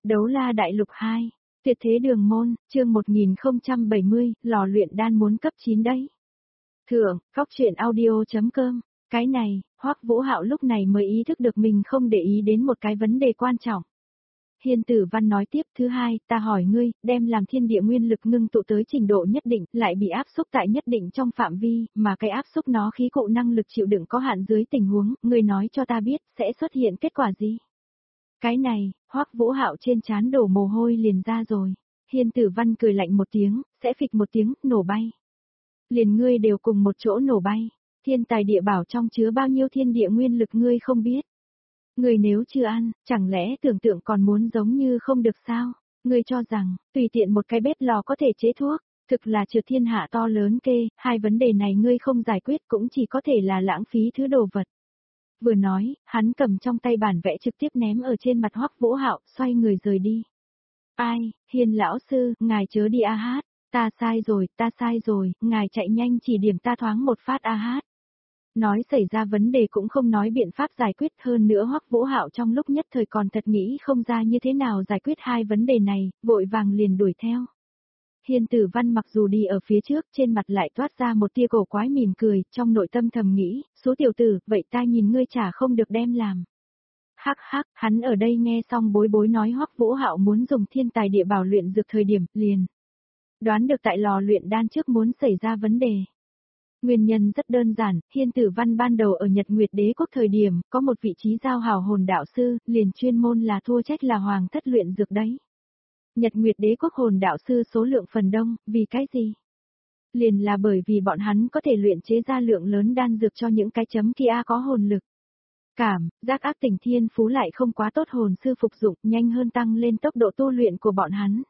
Đấu la đại lục 2, tuyệt thế đường môn, chương 1070, lò luyện đan muốn cấp 9 đấy. Thượng, góc truyện audio.com, cái này, Hoắc Vũ Hạo lúc này mới ý thức được mình không để ý đến một cái vấn đề quan trọng. Hiên Tử Văn nói tiếp, thứ hai, ta hỏi ngươi, đem làm thiên địa nguyên lực ngưng tụ tới trình độ nhất định, lại bị áp xúc tại nhất định trong phạm vi, mà cái áp xúc nó khí cụ năng lực chịu đựng có hạn dưới tình huống, ngươi nói cho ta biết, sẽ xuất hiện kết quả gì? Cái này, Hoắc Vũ Hạo trên trán đổ mồ hôi liền ra rồi. Hiên Tử Văn cười lạnh một tiếng, sẽ phịch một tiếng, nổ bay. Liền ngươi đều cùng một chỗ nổ bay, thiên tài địa bảo trong chứa bao nhiêu thiên địa nguyên lực ngươi không biết. Ngươi nếu chưa ăn, chẳng lẽ tưởng tượng còn muốn giống như không được sao? Ngươi cho rằng, tùy tiện một cái bếp lò có thể chế thuốc, thực là trượt thiên hạ to lớn kê, hai vấn đề này ngươi không giải quyết cũng chỉ có thể là lãng phí thứ đồ vật. Vừa nói, hắn cầm trong tay bản vẽ trực tiếp ném ở trên mặt Hoắc Vũ Hạo, xoay người rời đi. Ai, Hiên lão sư, ngài chớ đi a hát, ta sai rồi, ngài chạy nhanh chỉ điểm ta thoáng một phát a hát. Nói xảy ra vấn đề cũng không nói biện pháp giải quyết, hơn nữa Hoắc Vũ Hạo trong lúc nhất thời còn thật nghĩ không ra như thế nào giải quyết hai vấn đề này, vội vàng liền đuổi theo. Hiên Tử Văn mặc dù đi ở phía trước, trên mặt lại toát ra một tia cổ quái mỉm cười, trong nội tâm thầm nghĩ, số tiểu tử, vậy ta nhìn ngươi chả không được đem làm. Hắc hắc, hắn ở đây nghe xong bối bối nói Hoắc Vũ Hạo muốn dùng thiên tài địa bảo luyện dược thời điểm, liền đoán được tại lò luyện đan trước muốn xảy ra vấn đề. Nguyên nhân rất đơn giản, Hiên Tử Văn ban đầu ở Nhật Nguyệt Đế quốc thời điểm, có một vị trí giao hảo hồn đạo sư, liền chuyên môn là thua trách là hoàng thất luyện dược đấy. Nhật Nguyệt Đế quốc hồn đạo sư số lượng phần đông, vì cái gì? Liền là bởi vì bọn hắn có thể luyện chế ra lượng lớn đan dược cho những cái chấm kia có hồn lực. Cảm, giác ác tình thiên phú lại không quá tốt hồn sư phục dụng, nhanh hơn tăng lên tốc độ tu luyện của bọn hắn.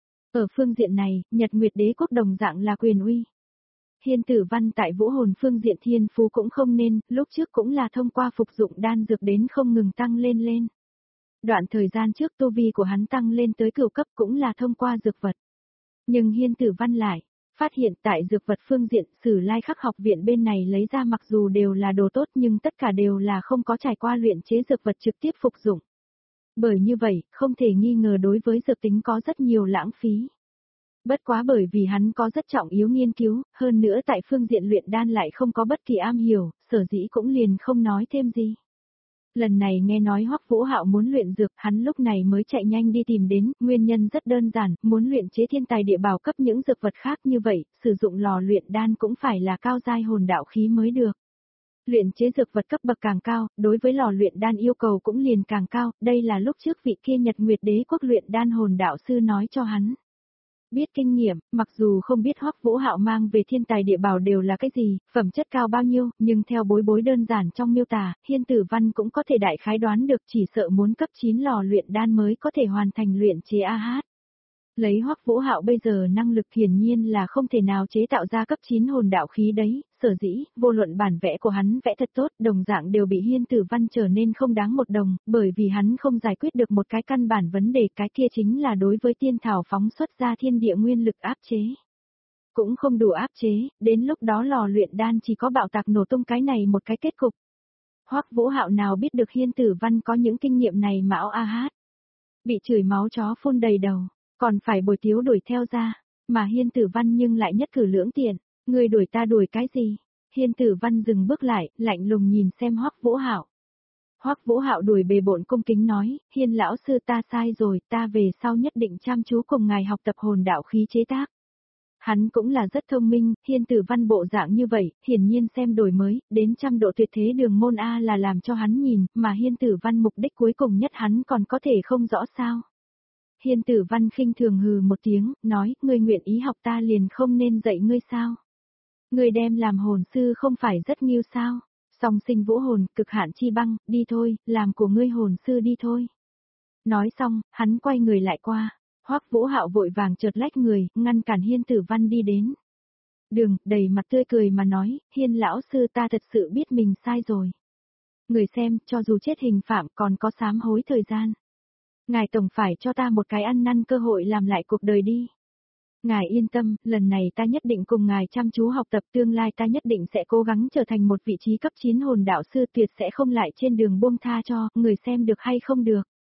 Ở phương diện này, Nhật Nguyệt Đế quốc đồng dạng là quyền uy. Hiên Tử Văn tại vũ hồn phương diện thiên phú cũng không nên, lúc trước cũng là thông qua phục dụng đan dược đến không ngừng tăng lên. Đoạn thời gian trước tu vi của hắn tăng lên tới cửu cấp cũng là thông qua dược vật. Nhưng Hiên Tử Văn lại phát hiện tại dược vật phương diện Sử Lai Khắc học viện bên này lấy ra mặc dù đều là đồ tốt nhưng tất cả đều là không có trải qua luyện chế dược vật trực tiếp phục dụng. Bởi như vậy, không thể nghi ngờ đối với dược tính có rất nhiều lãng phí. Bất quá bởi vì hắn có rất trọng yếu nghiên cứu, hơn nữa tại phương diện luyện đan lại không có bất kỳ am hiểu, sở dĩ cũng liền không nói thêm gì. Lần này nghe nói Hoắc Vũ Hạo muốn luyện dược, hắn lúc này mới chạy nhanh đi tìm đến, nguyên nhân rất đơn giản, muốn luyện chế thiên tài địa bảo cấp những dược vật khác như vậy, sử dụng lò luyện đan cũng phải là cao giai hồn đạo khí mới được. Luyện chế dược vật cấp bậc càng cao, đối với lò luyện đan yêu cầu cũng liền càng cao, đây là lúc trước vị kia Nhật Nguyệt Đế quốc luyện đan hồn đạo sư nói cho hắn. Biết kinh nghiệm, mặc dù không biết Hoắc Vũ Hạo mang về thiên tài địa bảo đều là cái gì, phẩm chất cao bao nhiêu, nhưng theo bối bối đơn giản trong miêu tả, Hiên Tử Văn cũng có thể đại khái đoán được chỉ sợ muốn cấp 9 lò luyện đan mới có thể hoàn thành luyện chế AH. Lấy Hoắc Vũ Hạo bây giờ năng lực hiển nhiên là không thể nào chế tạo ra cấp 9 hồn đạo khí đấy, sở dĩ, vô luận bản vẽ của hắn vẽ thật tốt, đồng dạng đều bị Hiên Tử Văn trở nên không đáng một đồng, bởi vì hắn không giải quyết được một cái căn bản vấn đề, cái kia chính là đối với tiên thảo phóng xuất ra thiên địa nguyên lực áp chế. Cũng không đủ áp chế, đến lúc đó lò luyện đan chỉ có bạo tạc nổ tung cái này một cái kết cục. Hoắc Vũ Hạo nào biết được Hiên Tử Văn có những kinh nghiệm này mão a hát. Bị chửi máu chó phun đầy đầu. Còn phải bồi tiếu đuổi theo ra, mà Hiên Tử Văn nhưng lại nhất cử lưỡng tiện, người đuổi ta đuổi cái gì? Hiên Tử Văn dừng bước lại, lạnh lùng nhìn xem Hoắc Vũ Hạo. Hoắc Vũ Hạo đuổi bề bộn cung kính nói, Hiên lão sư ta sai rồi, ta về sau nhất định chăm chú cùng ngài học tập hồn đạo khí chế tác. Hắn cũng là rất thông minh, Hiên Tử Văn bộ dạng như vậy, hiển nhiên xem đổi mới, đến trăm độ tuyệt thế đường môn A là làm cho hắn nhìn, mà Hiên Tử Văn mục đích cuối cùng nhất hắn còn có thể không rõ sao. Hiên Tử Văn khinh thường hừ một tiếng, nói, ngươi nguyện ý học ta liền không nên dạy ngươi sao? Ngươi đem làm hồn sư không phải rất nghiêu sao? Song sinh vũ hồn, cực hạn chi băng, đi thôi, làm của ngươi hồn sư đi thôi. Nói xong, hắn quay người lại qua, Hoắc Vũ Hạo vội vàng chợt lách người, ngăn cản Hiên Tử Văn đi đến. Đường, đầy mặt tươi cười mà nói, Hiên lão sư ta thật sự biết mình sai rồi. Người xem, cho dù chết hình phạm còn có sám hối thời gian. Ngài tổng phải cho ta một cái ăn năn cơ hội làm lại cuộc đời đi. Ngài yên tâm, lần này ta nhất định cùng ngài chăm chú học tập, tương lai ta nhất định sẽ cố gắng trở thành một vị trí cấp 9 hồn đạo sư, tuyệt sẽ không lại trên đường buông tha cho, người xem được hay không được.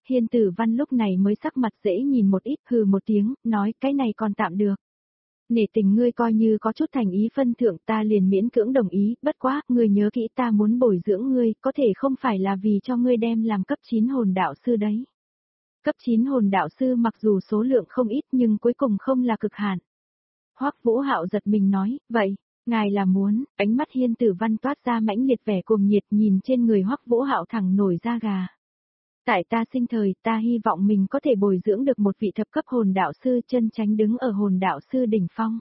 Hiên Tử Văn lúc này mới sắc mặt dễ nhìn một ít, hừ một tiếng, nói cái này còn tạm được. Nể tình ngươi coi như có chút thành ý phân thượng, ta liền miễn cưỡng đồng ý, bất quá, ngươi nhớ kỹ ta muốn bồi dưỡng ngươi, có thể không phải là vì cho ngươi đem làm cấp 9 hồn đạo sư đấy. Cấp 9 hồn đạo sư mặc dù số lượng không ít nhưng cuối cùng không là cực hạn. Hoắc Vũ Hạo giật mình nói, vậy, ngài là muốn, ánh mắt Hiên Tử Văn toát ra mãnh liệt vẻ cuồng nhiệt, nhìn trên người Hoắc Vũ Hạo thẳng nổi da gà. Tại ta sinh thời, ta hy vọng mình có thể bồi dưỡng được một vị thập cấp hồn đạo sư chân chánh đứng ở hồn đạo sư đỉnh phong.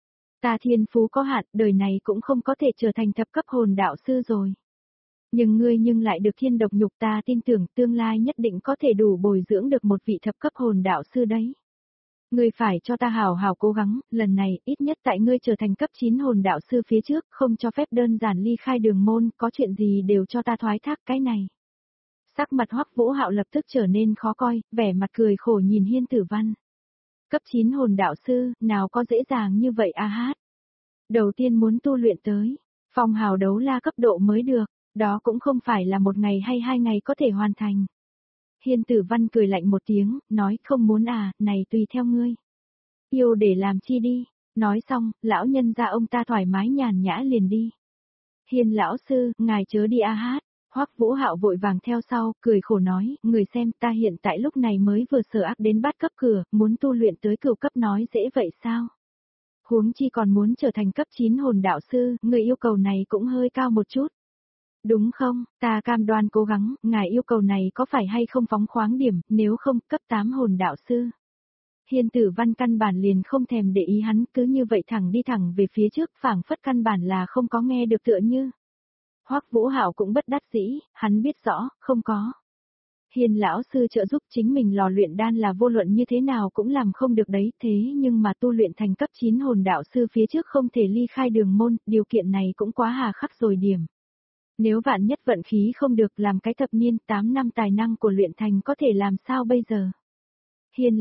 Ta thiên phú có hạn, đời này cũng không có thể trở thành thập cấp hồn đạo sư rồi. Nhưng ngươi lại được thiên độc nhục, ta tin tưởng tương lai nhất định có thể đủ bồi dưỡng được một vị thập cấp hồn đạo sư đấy. Ngươi phải cho ta hào hào cố gắng, lần này ít nhất tại ngươi trở thành cấp 9 hồn đạo sư phía trước, không cho phép đơn giản ly khai đường môn, có chuyện gì đều cho ta thoái thác cái này. Sắc mặt Hoắc Vũ Hạo lập tức trở nên khó coi, vẻ mặt cười khổ nhìn Hiên Tử Văn. Cấp 9 hồn đạo sư, nào có dễ dàng như vậy a hát. Đầu tiên muốn tu luyện tới, phong hào đấu la cấp độ mới được, đó cũng không phải là một ngày hay 2 ngày có thể hoàn thành. Hiên Tử Văn cười lạnh một tiếng, nói không muốn à, này tùy theo ngươi. Yêu để làm chi đi, nói xong, lão nhân gia ông ta thoải mái nhàn nhã liền đi. Hiên lão sư, ngài chớ đi a hát. Hoắc Vũ Hạo vội vàng theo sau, cười khổ nói, người xem ta hiện tại lúc này mới vừa sở ác đến bát cấp cửa, muốn tu luyện tới cửu cấp nói dễ vậy sao? Huống chi còn muốn trở thành cấp 9 hồn đạo sư, người yêu cầu này cũng hơi cao một chút. Đúng không, ta cam đoan cố gắng, ngài yêu cầu này có phải hay không phóng khoáng điểm, nếu không, cấp 8 hồn đạo sư. Hiên Tử Văn căn bản liền không thèm để ý hắn, cứ như vậy thẳng đi thẳng về phía trước, phảng phất căn bản là không có nghe được tựa như. Hoắc Vũ Hạo cũng bất đắc dĩ, hắn biết rõ, không có. Hiên lão sư trợ giúp chính mình lò luyện đan là vô luận như thế nào cũng làm không được đấy, thế nhưng mà tu luyện thành cấp 9 hồn đạo sư phía trước không thể ly khai đường môn, điều kiện này cũng quá hà khắc rồi điểm. Nếu vạn nhất vận khí không được làm cái thập niên 8 năm tài năng của luyện thành có thể làm sao bây giờ? Hiên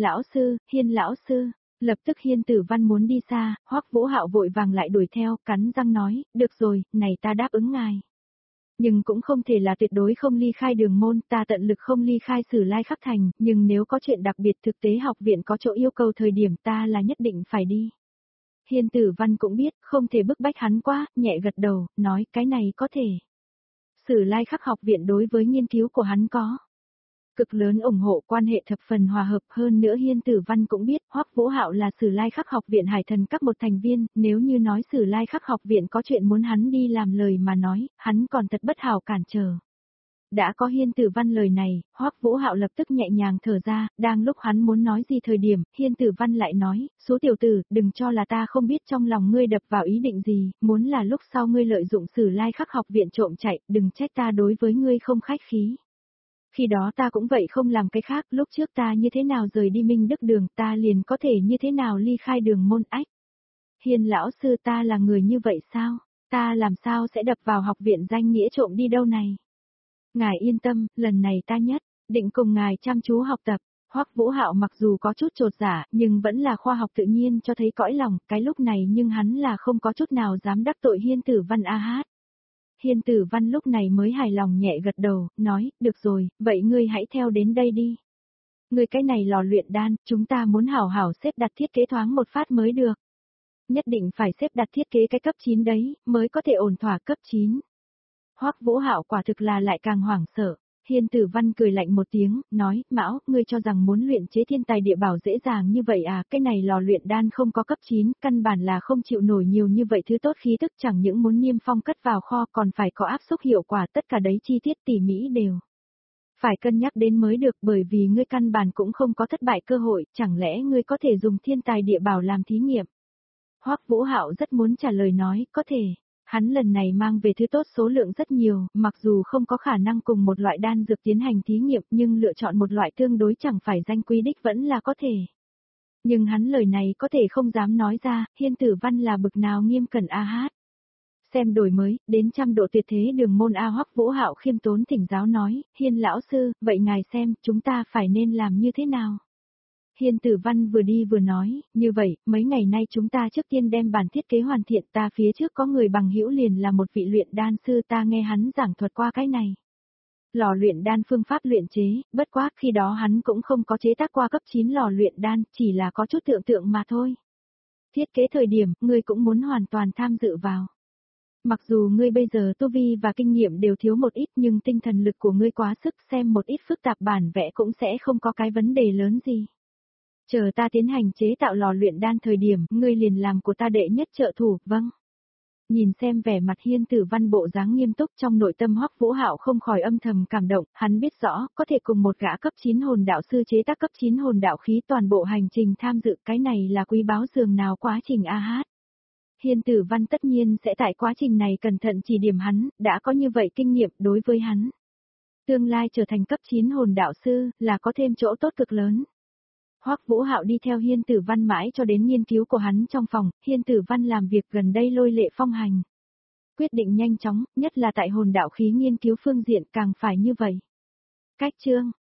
lão sư, lập tức Hiên Tử Văn muốn đi xa, Hoắc Vũ Hạo vội vàng lại đuổi theo, cắn răng nói, được rồi, này ta đáp ứng ngài. Nhưng cũng không thể là tuyệt đối không ly khai đường môn, ta tận lực không ly khai Sử Lai Khắc Thành, nhưng nếu có chuyện đặc biệt thực tế học viện có chỗ yêu cầu thời điểm ta là nhất định phải đi. Hiên Tử Văn cũng biết, không thể bức bách hắn quá, nhẹ gật đầu, nói cái này có thể. Sử Lai Khắc học viện đối với nghiên cứu của hắn có cực lớn ủng hộ, quan hệ thập phần hòa hợp, hơn nữa Hiên Tử Văn cũng biết Hoắc Vũ Hạo là Sử Lai Khắc học viện Hải Thần các một thành viên, nếu như nói Sử Lai Khắc học viện có chuyện muốn hắn đi làm lời mà nói, hắn còn thật bất hảo cản trở. Đã có Hiên Tử Văn lời này, Hoắc Vũ Hạo lập tức nhẹ nhàng thở ra, đang lúc hắn muốn nói gì thời điểm, Hiên Tử Văn lại nói, số tiểu tử, đừng cho là ta không biết trong lòng ngươi đập vào ý định gì, muốn là lúc sau ngươi lợi dụng Sử Lai Khắc học viện trộm chạy, đừng trách ta đối với ngươi không khách khí. Khi đó ta cũng vậy không làm cái khác, lúc trước ta như thế nào rời đi Minh Đức đường, ta liền có thể như thế nào ly khai đường môn ách. Hiên lão sư, ta là người như vậy sao, ta làm sao sẽ đập vào học viện danh nghĩa trộm đi đâu này. Ngài yên tâm, lần này ta nhất định cùng ngài chăm chú học tập. Hoắc Vũ Hạo mặc dù có chút chột dạ, nhưng vẫn là khoa học tự nhiên cho thấy cõi lòng, cái lúc này nhưng hắn là không có chút nào dám đắc tội Hiên Tử Văn a hát. Hiên Tử Văn lúc này mới hài lòng nhẹ gật đầu, nói, được rồi, vậy ngươi hãy theo đến đây đi. Ngươi cái này lò luyện đan, chúng ta muốn hảo hảo xếp đặt thiết kế thoáng một phát mới được. Nhất định phải xếp đặt thiết kế cái cấp 9 đấy, mới có thể ổn thỏa cấp 9. Hoắc Vũ Hạo quả thực là lại càng hoảng sợ. Hiên Tử Văn cười lạnh một tiếng, nói, Mão, ngươi cho rằng muốn luyện chế thiên tài địa bảo dễ dàng như vậy à, cái này lò luyện đan không có cấp 9, căn bản là không chịu nổi nhiều như vậy thứ tốt khí tức, chẳng những muốn niêm phong cất vào kho còn phải có áp xúc hiệu quả, tất cả đấy chi tiết tỉ mỉ đều. Phải cân nhắc đến mới được, bởi vì ngươi căn bản cũng không có thất bại cơ hội, chẳng lẽ ngươi có thể dùng thiên tài địa bảo làm thí nghiệm? Hoắc Vũ Hạo rất muốn trả lời nói, có thể. Hắn lần này mang về thứ tốt số lượng rất nhiều, mặc dù không có khả năng cùng một loại đan dược tiến hành thí nghiệm nhưng lựa chọn một loại tương đối chẳng phải danh quý đích vẫn là có thể. Nhưng hắn lời này có thể không dám nói ra, Hiên Tử Văn là bực nào nghiêm cẩn a hát. Xem đổi mới, đến trăm độ tuyệt thế đường môn a. Hoắc Vũ Hạo khiêm tốn thỉnh giáo nói, Hiên lão sư, vậy ngài xem, chúng ta phải nên làm như thế nào? Hiên Tử Văn vừa đi vừa nói, như vậy, mấy ngày nay chúng ta trước tiên đem bản thiết kế hoàn thiện, ta phía trước có người bằng hữu liền là một vị luyện đan sư, ta nghe hắn giảng thuật qua cái này. lò luyện đan phương pháp luyện chế, bất quá khi đó hắn cũng không có chế tác qua cấp 9 lò luyện đan, chỉ là có chút tưởng tượng mà thôi. Thiết kế thời điểm, ngươi cũng muốn hoàn toàn tham dự vào. Mặc dù ngươi bây giờ tu vi và kinh nghiệm đều thiếu một ít nhưng tinh thần lực của ngươi quá sức, xem một ít phức tạp bản vẽ cũng sẽ không có cái vấn đề lớn gì. Chờ ta tiến hành chế tạo lò luyện đan thời điểm, ngươi liền làm của ta đệ nhất trợ thủ, vâng. Nhìn xem vẻ mặt Hiên Tử Văn bộ dáng nghiêm túc, trong nội tâm Hoắc Vũ Hạo không khỏi âm thầm cảm động, hắn biết rõ, có thể cùng một gã cấp 9 hồn đạo sư chế tác cấp 9 hồn đạo khí toàn bộ hành trình tham dự, cái này là quý báu dường nào quá trình a hát. Hiên Tử Văn tất nhiên sẽ tại quá trình này cẩn thận chỉ điểm hắn, đã có như vậy kinh nghiệm đối với hắn. Tương lai trở thành cấp 9 hồn đạo sư, là có thêm chỗ tốt cực lớn. Hoắc Vũ Hạo đi theo Hiên Tử Văn mãi cho đến nghiên cứu của hắn trong phòng, Hiên Tử Văn làm việc gần đây lôi lệ phong hành. Quyết định nhanh chóng, nhất là tại hồn đạo khí nghiên cứu phương diện càng phải như vậy. Cách chương